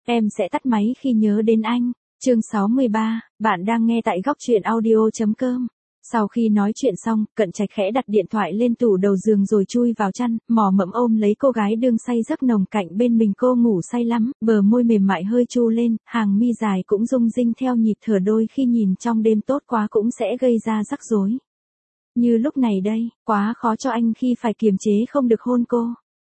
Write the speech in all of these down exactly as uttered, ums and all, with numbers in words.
Em sẽ tắt máy khi nhớ đến anh. Chương sáu mươi ba, bạn đang nghe tại góc truyện audio chấm com. Sau khi nói chuyện xong, Cận Trạch khẽ đặt điện thoại lên tủ đầu giường rồi chui vào chăn, mò mẫm ôm lấy cô gái đương say giấc nồng cạnh bên mình. Cô ngủ say lắm, bờ môi mềm mại hơi chu lên, hàng mi dài cũng rung rinh theo nhịp thở, đôi khi nhìn trong đêm tốt quá cũng sẽ gây ra rắc rối. Như lúc này đây, quá khó cho anh khi phải kiềm chế không được hôn cô.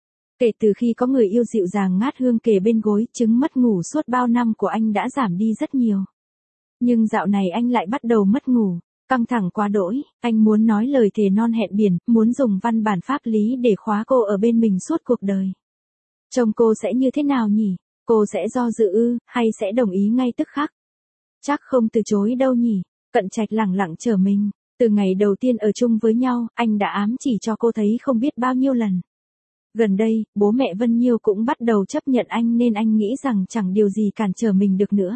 Kể từ khi có người yêu dịu dàng ngát hương kề bên gối, chứng mất ngủ suốt bao năm của anh đã giảm đi rất nhiều. Nhưng dạo này anh lại bắt đầu mất ngủ, căng thẳng quá đỗi, anh muốn nói lời thề non hẹn biển, muốn dùng văn bản pháp lý để khóa cô ở bên mình suốt cuộc đời. Chồng cô sẽ như thế nào nhỉ? Cô sẽ do dự ư, hay sẽ đồng ý ngay tức khắc? Chắc không từ chối đâu nhỉ? Cận Trạch lẳng lặng chờ mình. Từ ngày đầu tiên ở chung với nhau, anh đã ám chỉ cho cô thấy không biết bao nhiêu lần. Gần đây, bố mẹ Vân Nhiêu cũng bắt đầu chấp nhận anh nên anh nghĩ rằng chẳng điều gì cản trở mình được nữa.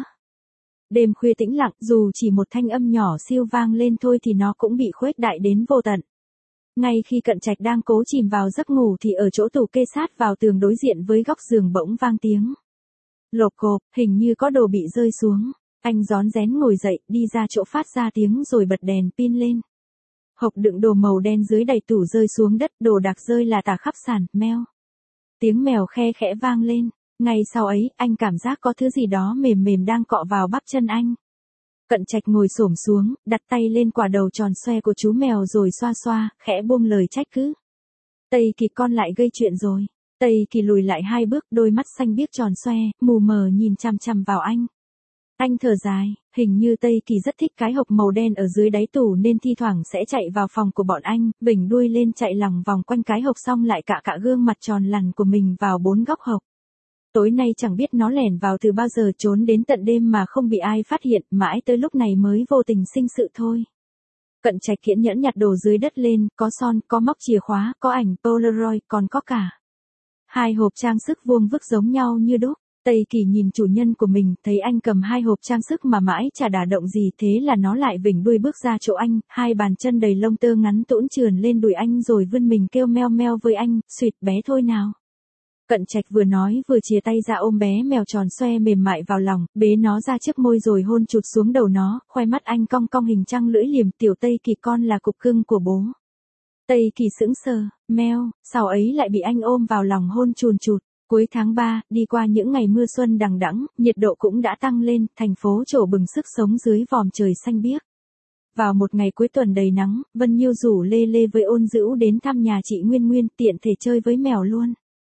Đêm khuya tĩnh lặng, dù chỉ một thanh âm nhỏ siêu vang lên thôi thì nó cũng bị khuếch đại đến vô tận. Ngay khi Cận Trạch đang cố chìm vào giấc ngủ thì ở chỗ tủ kê sát vào tường đối diện với góc giường bỗng vang tiếng lộp cộp, hình như có đồ bị rơi xuống. Anh rón rén ngồi dậy, đi ra chỗ phát ra tiếng rồi bật đèn pin lên. Hộp đựng đồ màu đen dưới đẩy tủ rơi xuống đất, đồ đạc rơi là tả khắp sàn. Meo. Tiếng mèo khe khẽ vang lên. Ngay sau ấy, anh cảm giác có thứ gì đó mềm mềm đang cọ vào bắp chân anh. Cận Trạch ngồi xổm xuống, đặt tay lên quả đầu tròn xoe của chú mèo rồi xoa xoa, khẽ buông lời trách cứ. Tây Kỳ, con lại gây chuyện rồi. Tây Kỳ lùi lại hai bước, đôi mắt xanh biếc tròn xoe, mù mờ nhìn chằm chằm vào anh. Anh thở dài, hình như Tây Kỳ rất thích cái hộp màu đen ở dưới đáy tủ nên thi thoảng sẽ chạy vào phòng của bọn anh, vểnh đuôi lên chạy lòng vòng quanh cái hộp xong lại cạ cạ gương mặt tròn lằn của mình vào bốn góc hộp. Tối nay chẳng biết nó lẻn vào từ bao giờ, trốn đến tận đêm mà không bị ai phát hiện, mãi tới lúc này mới vô tình sinh sự thôi. Cận Trạch kiên nhẫn nhặt đồ dưới đất lên, có son, có móc chìa khóa, có ảnh Polaroid, còn có cả hai hộp trang sức vuông vức giống nhau như đúc. Tây Kỳ nhìn chủ nhân của mình, thấy anh cầm hai hộp trang sức mà mãi chả đả động gì, thế là nó lại vểnh đuôi bước ra chỗ anh, hai bàn chân đầy lông tơ ngắn tũn trườn lên đùi anh rồi vươn mình kêu meo meo với anh, "Xuyệt bé thôi nào." Cận Trạch vừa nói vừa chìa tay ra ôm bé mèo tròn xoe mềm mại vào lòng, bế nó ra trước môi rồi hôn chụt xuống đầu nó, khoe mắt anh cong cong hình trăng lưỡi liềm, "Tiểu Tây Kỳ, con là cục cưng của bố." Tây Kỳ sững sờ, meo, sau ấy lại bị anh ôm vào lòng hôn chùn chụt. Cuối tháng ba, đi qua những ngày mưa xuân đằng đẵng, nhiệt độ cũng đã tăng lên, thành phố trổ bừng sức sống dưới vòm trời xanh biếc. Vào một ngày cuối tuần đầy nắng, Vân Nhiêu rủ Lê Lê với Ôn Dữu đến thăm nhà chị Nguyên Nguyên, tiện thể chơi với mèo luôn.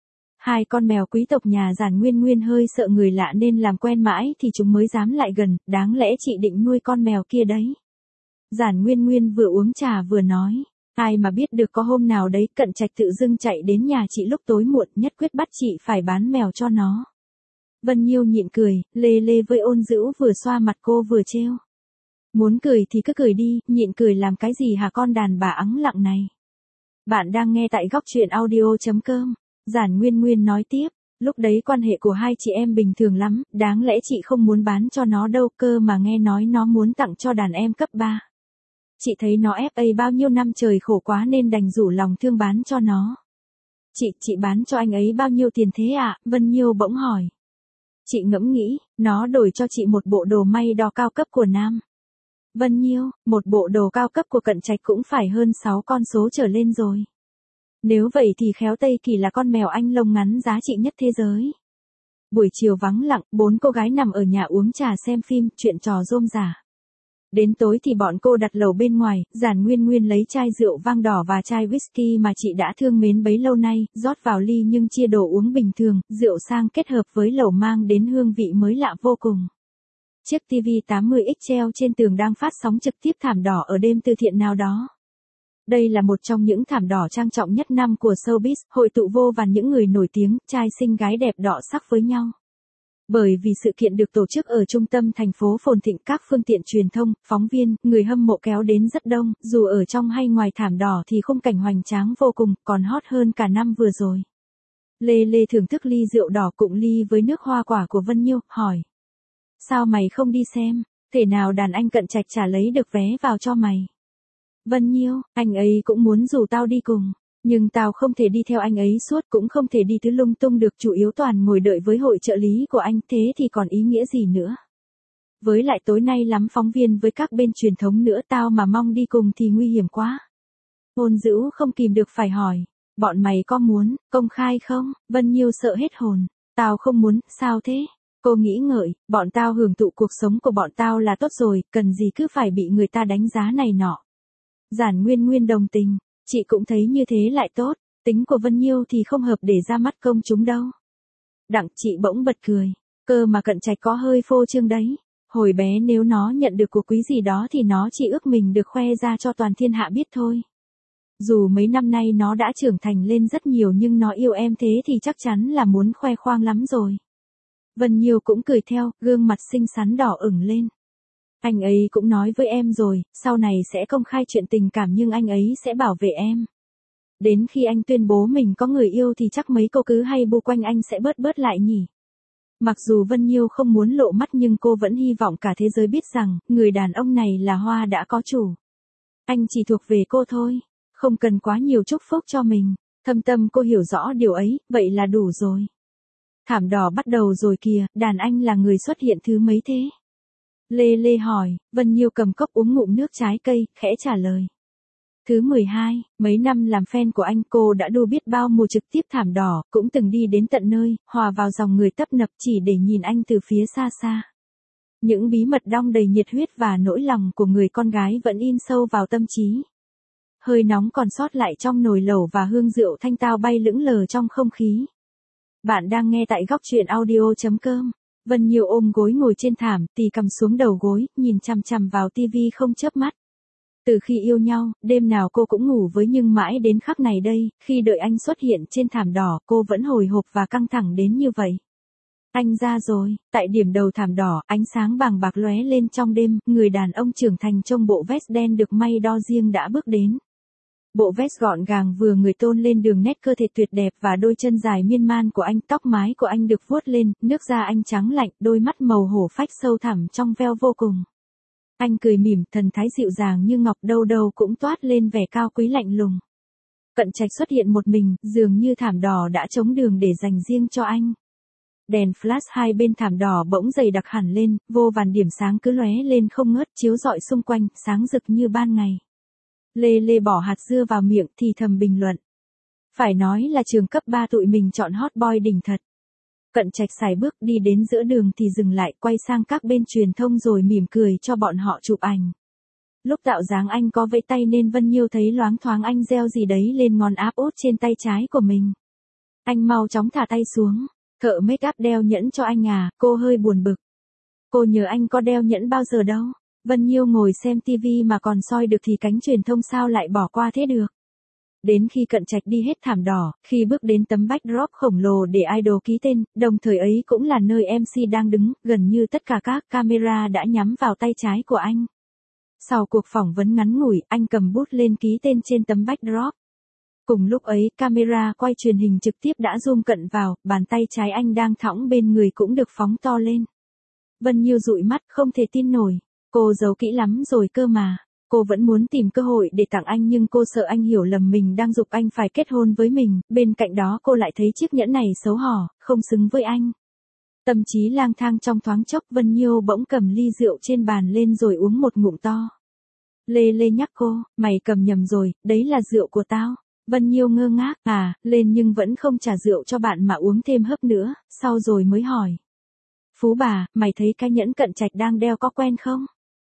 Hai con mèo quý tộc nhà Giản Nguyên Nguyên hơi sợ người lạ nên làm quen mãi thì chúng mới dám lại gần, đáng lẽ chị định nuôi con mèo kia đấy. Giản Nguyên Nguyên vừa uống trà vừa nói. Ai mà biết được có hôm nào đấy Cận Trạch tự dưng chạy đến nhà chị lúc tối muộn, nhất quyết bắt chị phải bán mèo cho nó. Vân Nhiêu nhịn cười, Lê Lê với Ôn Dữu vừa xoa mặt cô vừa trêu. Muốn cười thì cứ cười đi, nhịn cười làm cái gì hả con đàn bà ắng lặng này. Bạn đang nghe tại góc truyện audio chấm com. Giản Nguyên Nguyên nói tiếp, lúc đấy quan hệ của hai chị em bình thường lắm, đáng lẽ chị không muốn bán cho nó đâu, cơ mà nghe nói nó muốn tặng cho đàn em cấp ba. Chị thấy nó ép a bao nhiêu năm trời khổ quá nên đành rủ lòng thương bán cho nó. Chị, chị bán cho anh ấy bao nhiêu tiền thế ạ? Vân Nhiêu bỗng hỏi. Chị ngẫm nghĩ, nó đổi cho chị một bộ đồ may đo cao cấp của nam. Vân Nhiêu, một bộ đồ cao cấp của Cận Trạch cũng phải hơn sáu con số trở lên rồi. Nếu vậy thì khéo Tây Kỳ là con mèo anh lông ngắn giá trị nhất thế giới. Buổi chiều vắng lặng, bốn cô gái nằm ở nhà uống trà xem phim, chuyện trò rôm rả. Đến tối thì bọn cô đặt lầu bên ngoài, Giản Nguyên Nguyên lấy chai rượu vang đỏ và chai whisky mà chị đã thương mến bấy lâu nay, rót vào ly nhưng chia đồ uống bình thường, rượu sang kết hợp với lẩu mang đến hương vị mới lạ vô cùng. Chiếc ti vi tám mươi inch treo trên tường đang phát sóng trực tiếp thảm đỏ ở đêm từ thiện nào đó. Đây là một trong những thảm đỏ trang trọng nhất năm của showbiz, hội tụ vô vàn những người nổi tiếng, trai xinh gái đẹp đọ sắc với nhau. Bởi vì sự kiện được tổ chức ở trung tâm thành phố phồn thịnh, các phương tiện truyền thông, phóng viên, người hâm mộ kéo đến rất đông, dù ở trong hay ngoài thảm đỏ thì khung cảnh hoành tráng vô cùng, còn hot hơn cả năm vừa rồi. Lê Lê thưởng thức ly rượu đỏ cụng ly với nước hoa quả của Vân Nhiêu, hỏi. Sao mày không đi xem, thể nào đàn anh Cận Trạch chả lấy được vé vào cho mày. Vân Nhiêu, anh ấy cũng muốn rủ tao đi cùng. Nhưng tao không thể đi theo anh ấy suốt, cũng không thể đi tứ lung tung được, chủ yếu toàn ngồi đợi với hội trợ lý của anh, thế thì còn ý nghĩa gì nữa. Với lại tối nay lắm phóng viên với các bên truyền thống nữa, tao mà mong đi cùng thì nguy hiểm quá. Ôn Dữu không kìm được phải hỏi, bọn mày có muốn công khai không? Vân Nhiêu sợ hết hồn, tao không muốn, sao thế? Cô nghĩ ngợi, bọn tao hưởng thụ cuộc sống của bọn tao là tốt rồi, cần gì cứ phải bị người ta đánh giá này nọ. Giản Nguyên Nguyên đồng tình, chị cũng thấy như thế lại tốt, tính của Vân Nhiêu thì không hợp để ra mắt công chúng đâu. Đặng chị bỗng bật cười, cơ mà Cận Trạch có hơi phô trương đấy. Hồi bé nếu nó nhận được của quý gì đó thì nó chỉ ước mình được khoe ra cho toàn thiên hạ biết thôi. Dù mấy năm nay nó đã trưởng thành lên rất nhiều nhưng nó yêu em thế thì chắc chắn là muốn khoe khoang lắm rồi. Vân Nhiêu cũng cười theo, gương mặt xinh xắn đỏ ửng lên. Anh ấy cũng nói với em rồi, sau này sẽ công khai chuyện tình cảm nhưng anh ấy sẽ bảo vệ em. Đến khi anh tuyên bố mình có người yêu thì chắc mấy cô cứ hay bu quanh anh sẽ bớt bớt lại nhỉ. Mặc dù Vân Nhiêu không muốn lộ mắt nhưng cô vẫn hy vọng cả thế giới biết rằng, người đàn ông này là Hoa đã có chủ. Anh chỉ thuộc về cô thôi, không cần quá nhiều chúc phúc cho mình. Thâm tâm cô hiểu rõ điều ấy, vậy là đủ rồi. Thảm đỏ bắt đầu rồi kìa, đàn anh là người xuất hiện thứ mấy thế? Lê Lê hỏi, Vân Nhiêu cầm cốc uống ngụm nước trái cây, khẽ trả lời. Thứ mười hai, mấy năm làm fan của anh cô đã đu biết bao mùa trực tiếp thảm đỏ, cũng từng đi đến tận nơi, hòa vào dòng người tấp nập chỉ để nhìn anh từ phía xa xa. Những bí mật đong đầy nhiệt huyết và nỗi lòng của người con gái vẫn in sâu vào tâm trí. Hơi nóng còn sót lại trong nồi lẩu và hương rượu thanh tao bay lững lờ trong không khí. Bạn đang nghe tại góc truyện audio chấm com. Vân Nhiêu ôm gối ngồi trên thảm, tì cầm xuống đầu gối, nhìn chằm chằm vào tivi không chớp mắt. Từ khi yêu nhau, đêm nào cô cũng ngủ với nhưng mãi đến khắc này đây, khi đợi anh xuất hiện trên thảm đỏ, cô vẫn hồi hộp và căng thẳng đến như vậy. Anh ra rồi, tại điểm đầu thảm đỏ, ánh sáng vàng bạc lóe lên trong đêm, người đàn ông trưởng thành trong bộ vest đen được may đo riêng đã bước đến. Bộ vest gọn gàng vừa người tôn lên đường nét cơ thể tuyệt đẹp và đôi chân dài miên man của anh, tóc mái của anh được vuốt lên, nước da anh trắng lạnh, đôi mắt màu hổ phách sâu thẳm trong veo vô cùng. Anh cười mỉm, thần thái dịu dàng như ngọc, đâu đâu cũng toát lên vẻ cao quý lạnh lùng. Cận Trạch xuất hiện một mình, dường như thảm đỏ đã trống đường để dành riêng cho anh. Đèn flash hai bên thảm đỏ bỗng dày đặc hẳn lên, vô vàn điểm sáng cứ lóe lên không ngớt, chiếu rọi xung quanh, sáng rực như ban ngày. Lê Lê bỏ hạt dưa vào miệng thì thầm bình luận. Phải nói là trường cấp ba tụi mình chọn hot boy đỉnh thật. Cận Trạch sải bước đi đến giữa đường thì dừng lại, quay sang các bên truyền thông rồi mỉm cười cho bọn họ chụp ảnh. Lúc tạo dáng anh có vẫy tay nên Vân Nhiêu thấy loáng thoáng anh gieo gì đấy lên ngón áp út trên tay trái của mình. Anh mau chóng thả tay xuống. Thợ make up đeo nhẫn cho anh à, cô hơi buồn bực. Cô nhớ anh có đeo nhẫn bao giờ đâu. Vân Nhiêu ngồi xem tivi mà còn soi được thì cánh truyền thông sao lại bỏ qua thế được. Đến khi Cận Trạch đi hết thảm đỏ, khi bước đến tấm backdrop khổng lồ để idol ký tên, đồng thời ấy cũng là nơi em xê đang đứng, gần như tất cả các camera đã nhắm vào tay trái của anh. Sau cuộc phỏng vấn ngắn ngủi, anh cầm bút lên ký tên trên tấm backdrop. Cùng lúc ấy, camera quay truyền hình trực tiếp đã zoom cận vào, bàn tay trái anh đang thõng bên người cũng được phóng to lên. Vân Nhiêu dụi mắt, không thể tin nổi. Cô giấu kỹ lắm rồi cơ mà. Cô vẫn muốn tìm cơ hội để tặng anh nhưng cô sợ anh hiểu lầm mình đang giục anh phải kết hôn với mình, bên cạnh đó cô lại thấy chiếc nhẫn này xấu hổ, không xứng với anh. Tâm trí lang thang trong thoáng chốc, Vân Nhiêu bỗng cầm ly rượu trên bàn lên rồi uống một ngụm to. Lê Lê nhắc cô, mày cầm nhầm rồi, đấy là rượu của tao. Vân Nhiêu ngơ ngác, à, lên nhưng vẫn không trả rượu cho bạn mà uống thêm hớp nữa, sau rồi mới hỏi. Phú bà, mày thấy cái nhẫn Cận Trạch đang đeo có quen không?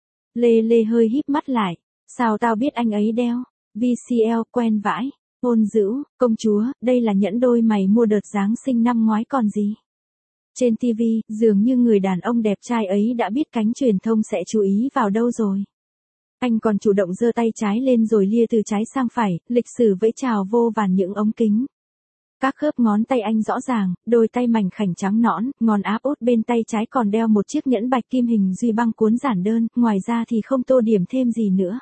Lê Lê hơi híp mắt lại. Sao tao biết anh ấy đeo? vê xê lờ quen vãi. Ôn Dữu, công chúa, đây là nhẫn đôi mày mua đợt Giáng sinh năm ngoái còn gì. Trên tivi, dường như người đàn ông đẹp trai ấy đã biết cánh truyền thông sẽ chú ý vào đâu rồi. Anh còn chủ động giơ tay trái lên rồi lia từ trái sang phải, lịch sử vẫy chào vô vàn những ống kính. Các khớp ngón tay anh rõ ràng, đôi tay mảnh khảnh trắng nõn, ngón áp út bên tay trái còn đeo một chiếc nhẫn bạch kim hình duy băng cuốn giản đơn, ngoài ra thì không tô điểm thêm gì nữa.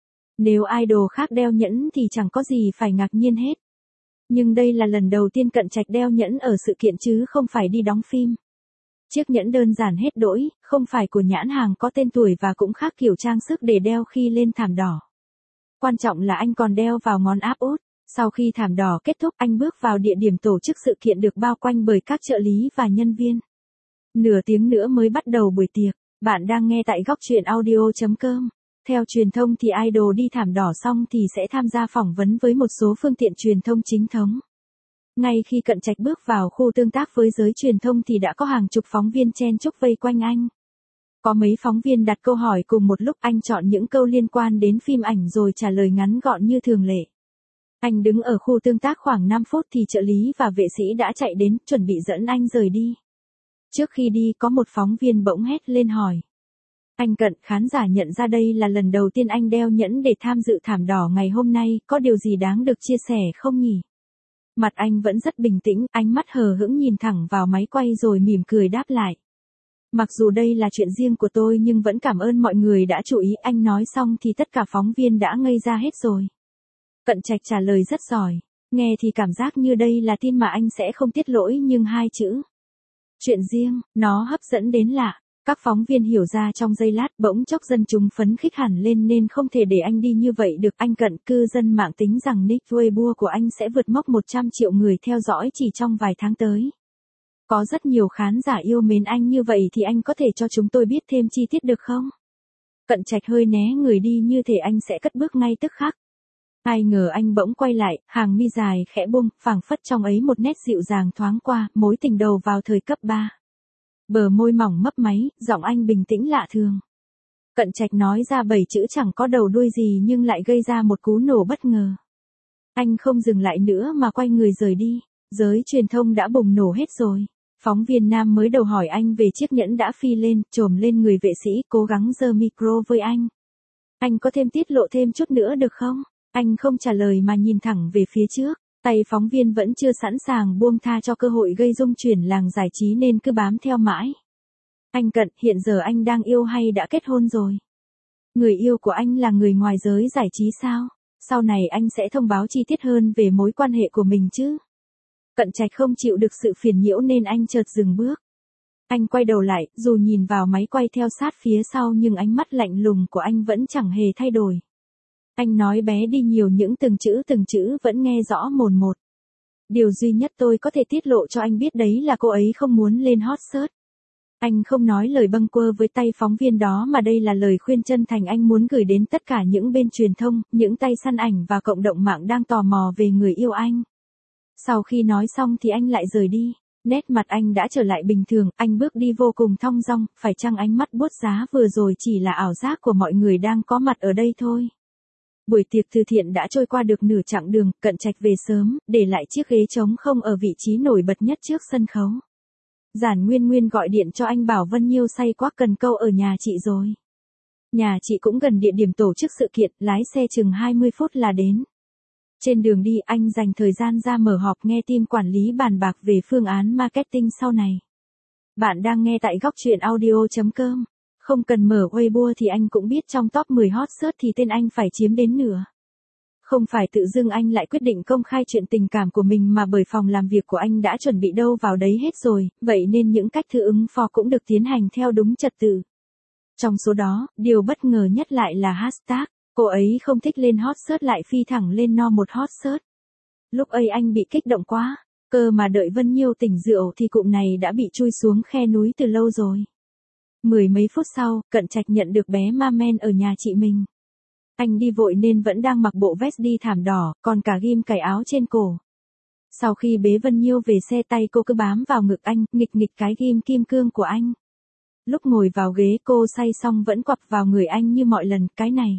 Nếu idol khác đeo nhẫn thì chẳng có gì phải ngạc nhiên hết. Nhưng đây là lần đầu tiên Cận Trạch đeo nhẫn ở sự kiện chứ không phải đi đóng phim. Chiếc nhẫn đơn giản hết đỗi, không phải của nhãn hàng có tên tuổi và cũng khác kiểu trang sức để đeo khi lên thảm đỏ. Quan trọng là anh còn đeo vào ngón áp út. Sau khi thảm đỏ kết thúc, anh bước vào địa điểm tổ chức sự kiện được bao quanh bởi các trợ lý và nhân viên. Nửa tiếng nữa mới bắt đầu buổi tiệc. Bạn đang nghe tại góc truyện audio chấm com. Theo truyền thông thì idol đi thảm đỏ xong thì sẽ tham gia phỏng vấn với một số phương tiện truyền thông chính thống. Ngay khi Cận Trạch bước vào khu tương tác với giới truyền thông thì đã có hàng chục phóng viên chen chúc vây quanh anh. Có mấy phóng viên đặt câu hỏi cùng một lúc, anh chọn những câu liên quan đến phim ảnh rồi trả lời ngắn gọn như thường lệ. Anh đứng ở khu tương tác khoảng năm phút thì trợ lý và vệ sĩ đã chạy đến, chuẩn bị dẫn anh rời đi. Trước khi đi có một phóng viên bỗng hét lên hỏi. Anh Cận, khán giả nhận ra đây là lần đầu tiên anh đeo nhẫn để tham dự thảm đỏ ngày hôm nay, có điều gì đáng được chia sẻ không nhỉ? Mặt anh vẫn rất bình tĩnh, ánh mắt hờ hững nhìn thẳng vào máy quay rồi mỉm cười đáp lại. Mặc dù đây là chuyện riêng của tôi nhưng vẫn cảm ơn mọi người đã chú ý. Anh nói xong thì tất cả phóng viên đã ngây ra hết rồi. Cận Trạch trả lời rất giỏi. Nghe thì cảm giác như đây là tin mà anh sẽ không tiết lỗi, nhưng hai chữ chuyện riêng, nó hấp dẫn đến lạ. Các phóng viên hiểu ra trong giây lát, bỗng chốc dân chúng phấn khích hẳn lên nên không thể để anh đi như vậy được. Anh Cận, cư dân mạng tính rằng nick Weibo của anh sẽ vượt mốc một trăm triệu người theo dõi chỉ trong vài tháng tới. Có rất nhiều khán giả yêu mến anh như vậy thì anh có thể cho chúng tôi biết thêm chi tiết được không? Cận Trạch hơi né người đi như thể anh sẽ cất bước ngay tức khắc. Ai ngờ anh bỗng quay lại, hàng mi dài khẽ buông, phảng phất trong ấy một nét dịu dàng thoáng qua, mối tình đầu vào thời cấp ba. Bờ môi mỏng mấp máy, giọng anh bình tĩnh lạ thường. Cận Trạch nói ra bảy chữ chẳng có đầu đuôi gì nhưng lại gây ra một cú nổ bất ngờ. Anh không dừng lại nữa mà quay người rời đi. Giới truyền thông đã bùng nổ hết rồi. Phóng viên nam mới đầu hỏi anh về chiếc nhẫn đã phi lên, chồm lên người vệ sĩ, cố gắng giơ micro với anh. Anh có thêm tiết lộ thêm chút nữa được không? Anh không trả lời mà nhìn thẳng về phía trước. Tay phóng viên vẫn chưa sẵn sàng buông tha cho cơ hội gây rung chuyển làng giải trí nên cứ bám theo mãi. Anh Cận, hiện giờ anh đang yêu hay đã kết hôn rồi? Người yêu của anh là người ngoài giới giải trí sao? Sau này anh sẽ thông báo chi tiết hơn về mối quan hệ của mình chứ? Cận Trạch không chịu được sự phiền nhiễu nên anh chợt dừng bước. Anh quay đầu lại, dù nhìn vào máy quay theo sát phía sau nhưng ánh mắt lạnh lùng của anh vẫn chẳng hề thay đổi. Anh nói bé đi nhiều những từng chữ từng chữ vẫn nghe rõ mồn một. Điều duy nhất tôi có thể tiết lộ cho anh biết đấy là cô ấy không muốn lên hot search. Anh không nói lời bâng quơ với tay phóng viên đó mà đây là lời khuyên chân thành anh muốn gửi đến tất cả những bên truyền thông, những tay săn ảnh và cộng đồng mạng đang tò mò về người yêu anh. Sau khi nói xong thì anh lại rời đi. Nét mặt anh đã trở lại bình thường, anh bước đi vô cùng thong dong, phải chăng ánh mắt buốt giá vừa rồi chỉ là ảo giác của mọi người đang có mặt ở đây thôi. Buổi tiệc từ thiện đã trôi qua được nửa chặng đường, Cận Trạch về sớm, để lại chiếc ghế trống không ở vị trí nổi bật nhất trước sân khấu. Giản Nguyên Nguyên gọi điện cho anh bảo Vân Nhiêu say quá cần câu ở nhà chị rồi. Nhà chị cũng gần địa điểm tổ chức sự kiện, lái xe chừng hai mươi phút là đến. Trên đường đi anh dành thời gian ra mở họp nghe team quản lý bàn bạc về phương án marketing sau này. Bạn đang nghe tại góc truyện audio chấm com. Không cần mở Weibo thì anh cũng biết trong top mười hot search thì tên anh phải chiếm đến nửa. Không phải tự dưng anh lại quyết định công khai chuyện tình cảm của mình mà bởi phòng làm việc của anh đã chuẩn bị đâu vào đấy hết rồi, vậy nên những cách thư ứng phó cũng được tiến hành theo đúng trật tự. Trong số đó, điều bất ngờ nhất lại là hashtag, cô ấy không thích lên hot search lại phi thẳng lên no một hot search. Lúc ấy anh bị kích động quá, cơ mà đợi Vân Nhiêu tỉnh rượu thì cụm này đã bị chui xuống khe núi từ lâu rồi. Mười mấy phút sau, Cận Trạch nhận được bé Mamen ở nhà chị mình. Anh đi vội nên vẫn đang mặc bộ vest đi thảm đỏ, còn cả ghim cài áo trên cổ. Sau khi bế Vân Nhiêu về xe tay cô cứ bám vào ngực anh, nghịch nghịch cái ghim kim cương của anh. Lúc ngồi vào ghế cô say xong vẫn quặp vào người anh như mọi lần, cái này.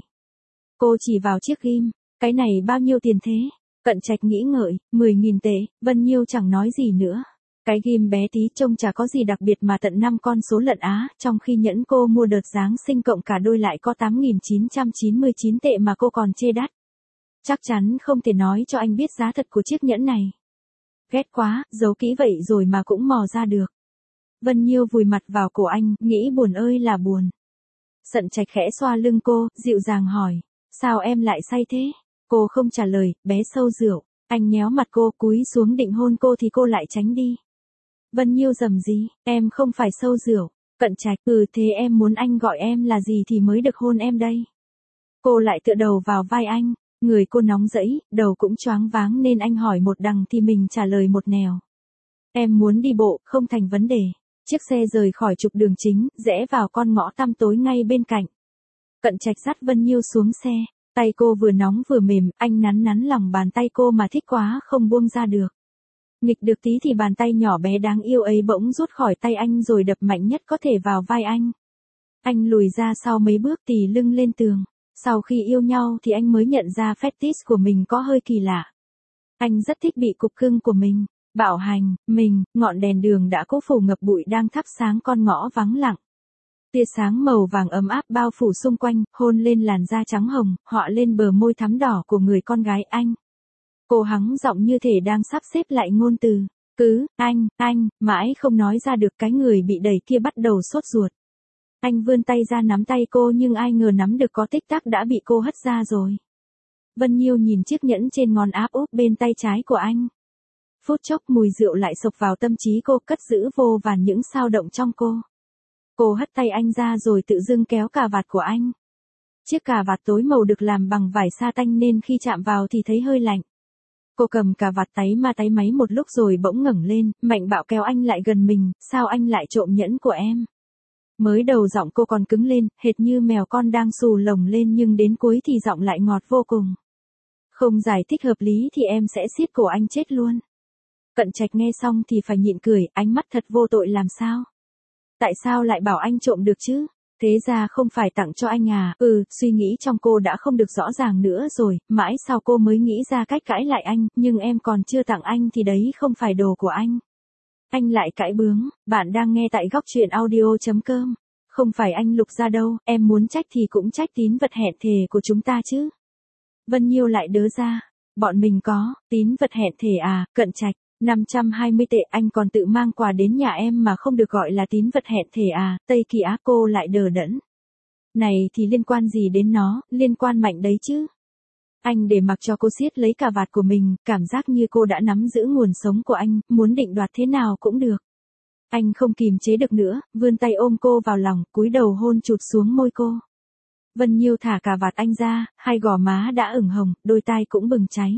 Cô chỉ vào chiếc ghim, cái này bao nhiêu tiền thế? Cận Trạch nghĩ ngợi, mười nghìn tệ, Vân Nhiêu chẳng nói gì nữa. Cái ghim bé tí trông chả có gì đặc biệt mà tận năm con số lận á, trong khi nhẫn cô mua đợt Giáng sinh cộng cả đôi lại có tám nghìn chín trăm chín mươi chín tệ mà cô còn chê đắt. Chắc chắn không thể nói cho anh biết giá thật của chiếc nhẫn này. Ghét quá, giấu kỹ vậy rồi mà cũng mò ra được. Vân Nhiêu vùi mặt vào cổ anh, nghĩ buồn ơi là buồn. Cận Trạch khẽ xoa lưng cô, dịu dàng hỏi, sao em lại say thế? Cô không trả lời, bé sâu rượu. Anh nhéo mặt cô, cúi xuống định hôn cô thì cô lại tránh đi. Vân Nhiêu rầm gì, em không phải sâu rượu. Cận Trạch, ừ thế em muốn anh gọi em là gì thì mới được hôn em đây. Cô lại tựa đầu vào vai anh, Người cô nóng rẫy, đầu cũng choáng váng nên anh hỏi một đằng thì mình trả lời một nẻo. Em muốn đi bộ, không thành vấn đề. Chiếc xe rời khỏi trục đường chính, rẽ vào con ngõ tăm tối ngay bên cạnh. Cận Trạch dắt Vân Nhiêu xuống xe, tay cô vừa nóng vừa mềm, anh nắn nắn lòng bàn tay cô mà thích quá không buông ra được. Nghịch được tí thì bàn tay nhỏ bé đáng yêu ấy bỗng rút khỏi tay anh rồi đập mạnh nhất có thể vào vai anh. Anh lùi ra sau mấy bước tì lưng lên tường. Sau khi yêu nhau thì anh mới nhận ra fetish của mình có hơi kỳ lạ. Anh rất thích bị cục cưng của mình, bạo hành, mình, ngọn đèn đường đã cố phủ ngập bụi đang thắp sáng con ngõ vắng lặng. Tia sáng màu vàng ấm áp bao phủ xung quanh, hôn lên làn da trắng hồng, họa lên bờ môi thắm đỏ của người con gái anh. Cô hắng giọng như thể đang sắp xếp lại ngôn từ. Cứ, anh, anh, mãi không nói ra được cái người bị đẩy kia bắt đầu sốt ruột. Anh vươn tay ra nắm tay cô nhưng ai ngờ nắm được có tích tắc đã bị cô hất ra rồi. Vân Nhiêu nhìn chiếc nhẫn trên ngón áp úp bên tay trái của anh. Phút chốc mùi rượu lại sộc vào tâm trí cô, cất giữ vô vàn những sao động trong cô. Cô hất tay anh ra rồi tự dưng kéo cà vạt của anh. Chiếc cà vạt tối màu được làm bằng vải sa tanh nên khi chạm vào thì thấy hơi lạnh. Cô cầm cà vạt táy ma táy máy một lúc rồi bỗng ngẩng lên, mạnh bạo kéo anh lại gần mình, sao anh lại trộm nhẫn của em? Mới đầu giọng cô còn cứng lên, hệt như mèo con đang xù lồng lên nhưng đến cuối thì giọng lại ngọt vô cùng. Không giải thích hợp lý thì em sẽ siết cổ anh chết luôn. Cận Trạch nghe xong thì phải nhịn cười, ánh mắt thật vô tội làm sao? Tại sao lại bảo anh trộm được chứ? Thế ra không phải tặng cho anh à? Ừ, suy nghĩ trong cô đã không được rõ ràng nữa rồi, mãi sau cô mới nghĩ ra cách cãi lại anh, nhưng em còn chưa tặng anh thì đấy không phải đồ của anh. Anh lại cãi bướng, bạn đang nghe tại góc truyện audio.com. Không phải anh Lục ra đâu, em muốn trách thì cũng trách tín vật hẹn thề của chúng ta chứ. Vân Nhiêu lại đớ ra, bọn mình có, tín vật hẹn thề à? Cận Trạch, năm trăm hai mươi tệ anh còn tự mang quà đến nhà em mà không được gọi là tín vật hẹn thề à? Tây Kỳ Á cô lại đờ đẫn. Này thì liên quan gì đến nó, liên quan mạnh đấy chứ. Anh để mặc cho cô siết lấy cà vạt của mình, cảm giác như cô đã nắm giữ nguồn sống của anh, muốn định đoạt thế nào cũng được. Anh không kìm chế được nữa, vươn tay ôm cô vào lòng, cúi đầu hôn chụt xuống môi cô. Vân Nhiêu thả cà vạt anh ra, hai gò má đã ửng hồng, đôi tai cũng bừng cháy.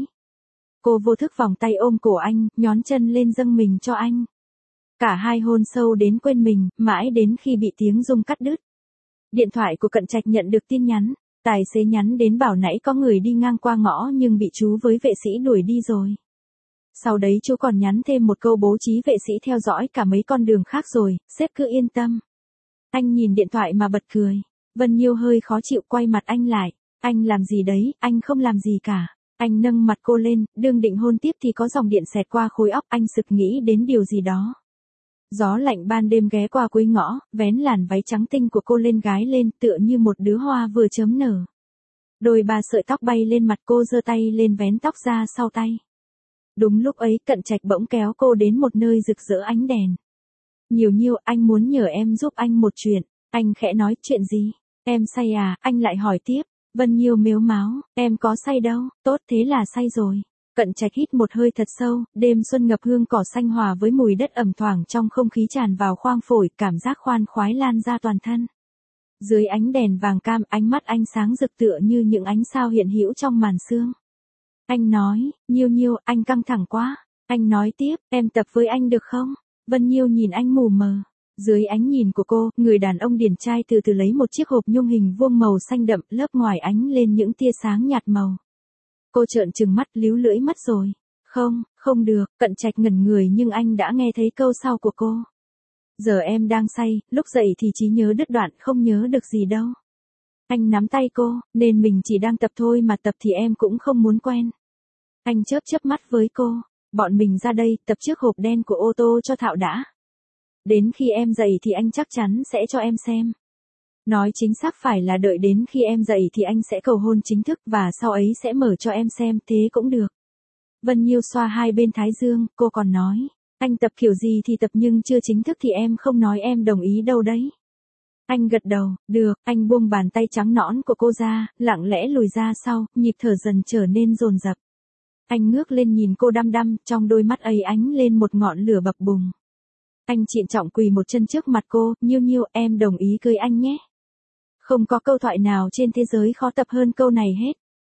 Cô vô thức vòng tay ôm cổ anh, nhón chân lên dâng mình cho anh. Cả hai hôn sâu đến quên mình, mãi đến khi bị tiếng rung cắt đứt. Điện thoại của Cận Trạch nhận được tin nhắn. Tài xế nhắn đến bảo nãy có người đi ngang qua ngõ nhưng bị chú với vệ sĩ đuổi đi rồi. Sau đấy chú còn nhắn thêm một câu bố trí vệ sĩ theo dõi cả mấy con đường khác rồi, sếp cứ yên tâm. Anh nhìn điện thoại mà bật cười. Vân Nhiêu hơi khó chịu quay mặt anh lại. Anh làm gì đấy, anh không làm gì cả. Anh nâng mặt cô lên, đương định hôn tiếp thì có dòng điện xẹt qua khối óc, anh sực nghĩ đến điều gì đó. Gió lạnh ban đêm ghé qua cuối ngõ, vén làn váy trắng tinh của cô lên gái lên tựa như một đứa hoa vừa chớm nở. Đôi ba sợi tóc bay lên mặt cô, giơ tay lên vén tóc ra sau tay. Đúng lúc ấy Cận Trạch bỗng kéo cô đến một nơi rực rỡ ánh đèn. Nhiêu Nhiêu, anh muốn nhờ em giúp anh một chuyện. Anh khẽ nói, chuyện gì? Em say à? Anh lại hỏi tiếp. Vân Nhiêu mếu máo, em có say đâu, tốt thế là say rồi. Cận Trạch hít một hơi thật sâu, đêm xuân ngập hương cỏ xanh hòa với mùi đất ẩm thoảng trong không khí tràn vào khoang phổi, cảm giác khoan khoái lan ra toàn thân. Dưới ánh đèn vàng cam, ánh mắt anh sáng rực tựa như những ánh sao hiện hữu trong màn sương. Anh nói, Nhiêu Nhiêu, anh căng thẳng quá. Anh nói tiếp, em tập với anh được không? Vân Nhiêu nhìn anh mù mờ. Dưới ánh nhìn của cô, người đàn ông điển trai từ từ lấy một chiếc hộp nhung hình vuông màu xanh đậm, lớp ngoài ánh lên những tia sáng nhạt màu. Cô trợn trừng mắt, líu lưỡi mất rồi. Không, không được. Cận Trạch ngẩn người nhưng anh đã nghe thấy câu sau của cô. Giờ em đang say, lúc dậy thì trí nhớ đứt đoạn, không nhớ được gì đâu. Anh nắm tay cô, nên mình chỉ đang tập thôi mà tập thì em cũng không muốn quen. Anh chớp chớp mắt với cô. Bọn mình ra đây, tập chiếc hộp đen của ô tô cho thạo đã. Đến khi em dậy thì anh chắc chắn sẽ cho em xem. Nói chính xác phải là đợi đến khi em dậy thì anh sẽ cầu hôn chính thức và sau ấy sẽ mở cho em xem, thế cũng được. Vân Nhiêu xoa hai bên thái dương, cô còn nói. Anh tập kiểu gì thì tập nhưng chưa chính thức thì em không nói em đồng ý đâu đấy. Anh gật đầu, được, anh buông bàn tay trắng nõn của cô ra, lặng lẽ lùi ra sau, nhịp thở dần trở nên dồn dập. Anh ngước lên nhìn cô đăm đăm, trong đôi mắt ấy ánh lên một ngọn lửa bập bùng. Anh trịnh trọng quỳ một chân trước mặt cô, Nhiêu Nhiêu, em đồng ý cưới anh nhé. Không có câu thoại nào trên thế giới khó tập hơn câu này hết.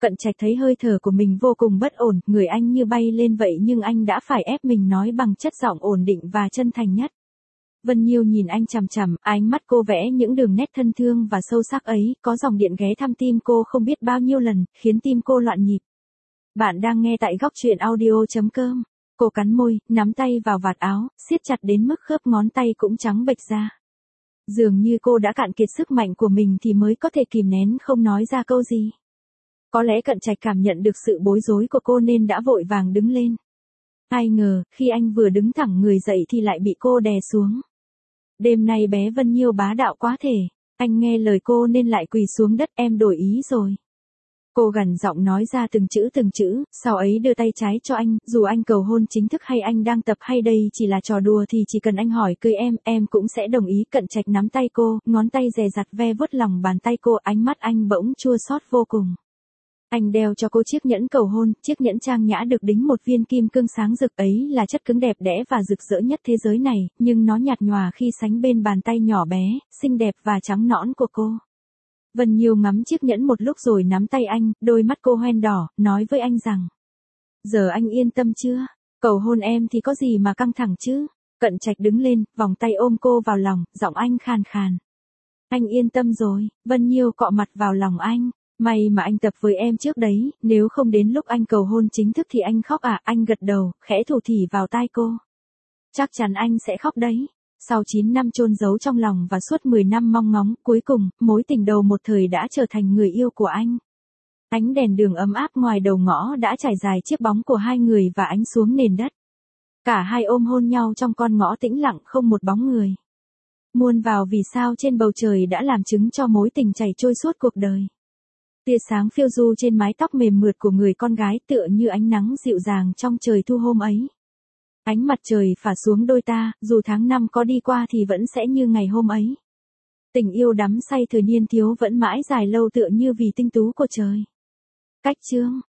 Cận Trạch thấy hơi thở của mình vô cùng bất ổn, người anh như bay lên vậy nhưng anh đã phải ép mình nói bằng chất giọng ổn định và chân thành nhất. Vân Nhiêu nhìn anh chằm chằm, ánh mắt cô vẽ những đường nét thân thương và sâu sắc ấy, có dòng điện ghé thăm tim cô không biết bao nhiêu lần, khiến tim cô loạn nhịp. Bạn đang nghe tại góc truyện audio chấm com. Cô cắn môi, nắm tay vào vạt áo, siết chặt đến mức khớp ngón tay cũng trắng bệch ra. Dường như cô đã cạn kiệt sức mạnh của mình thì mới có thể kìm nén không nói ra câu gì. Có lẽ Cận Trạch cảm nhận được sự bối rối của cô nên đã vội vàng đứng lên. Ai ngờ, khi anh vừa đứng thẳng người dậy thì lại bị cô đè xuống. Đêm nay bé Vân Nhiêu bá đạo quá thể, anh nghe lời cô nên lại quỳ xuống đất, em đổi ý rồi. Cô gằn giọng nói ra từng chữ từng chữ, sau ấy đưa tay trái cho anh, dù anh cầu hôn chính thức hay anh đang tập hay đây chỉ là trò đùa thì chỉ cần anh hỏi cưới em, em cũng sẽ đồng ý. Cận Trạch nắm tay cô, ngón tay dè dặt ve vuốt lòng bàn tay cô, ánh mắt anh bỗng chua xót vô cùng. Anh đeo cho cô chiếc nhẫn cầu hôn, chiếc nhẫn trang nhã được đính một viên kim cương sáng rực ấy là chất cứng đẹp đẽ và rực rỡ nhất thế giới này, nhưng nó nhạt nhòa khi sánh bên bàn tay nhỏ bé, xinh đẹp và trắng nõn của cô. Vân Nhiêu ngắm chiếc nhẫn một lúc rồi nắm tay anh, đôi mắt cô hoen đỏ, nói với anh rằng: giờ anh yên tâm chưa? Cầu hôn em thì có gì mà căng thẳng chứ? Cận Trạch đứng lên, vòng tay ôm cô vào lòng, giọng anh khàn khàn. Anh yên tâm rồi. Vân Nhiêu cọ mặt vào lòng anh. May mà anh tập với em trước đấy, nếu không đến lúc anh cầu hôn chính thức thì anh khóc à? Anh gật đầu, khẽ thủ thỉ vào tai cô. Chắc chắn anh sẽ khóc đấy. Sau chín năm chôn giấu trong lòng và suốt mười năm mong ngóng, cuối cùng, mối tình đầu một thời đã trở thành người yêu của anh. Ánh đèn đường ấm áp ngoài đầu ngõ đã trải dài chiếc bóng của hai người và ánh xuống nền đất. Cả hai ôm hôn nhau trong con ngõ tĩnh lặng không một bóng người. Muôn vào vì sao trên bầu trời đã làm chứng cho mối tình chảy trôi suốt cuộc đời. Tia sáng phiêu du trên mái tóc mềm mượt của người con gái tựa như ánh nắng dịu dàng trong trời thu hôm ấy. Ánh mặt trời phả xuống đôi ta, dù tháng năm có đi qua thì vẫn sẽ như ngày hôm ấy. Tình yêu đắm say thời niên thiếu vẫn mãi dài lâu tựa như vì tinh tú của trời. Cách chương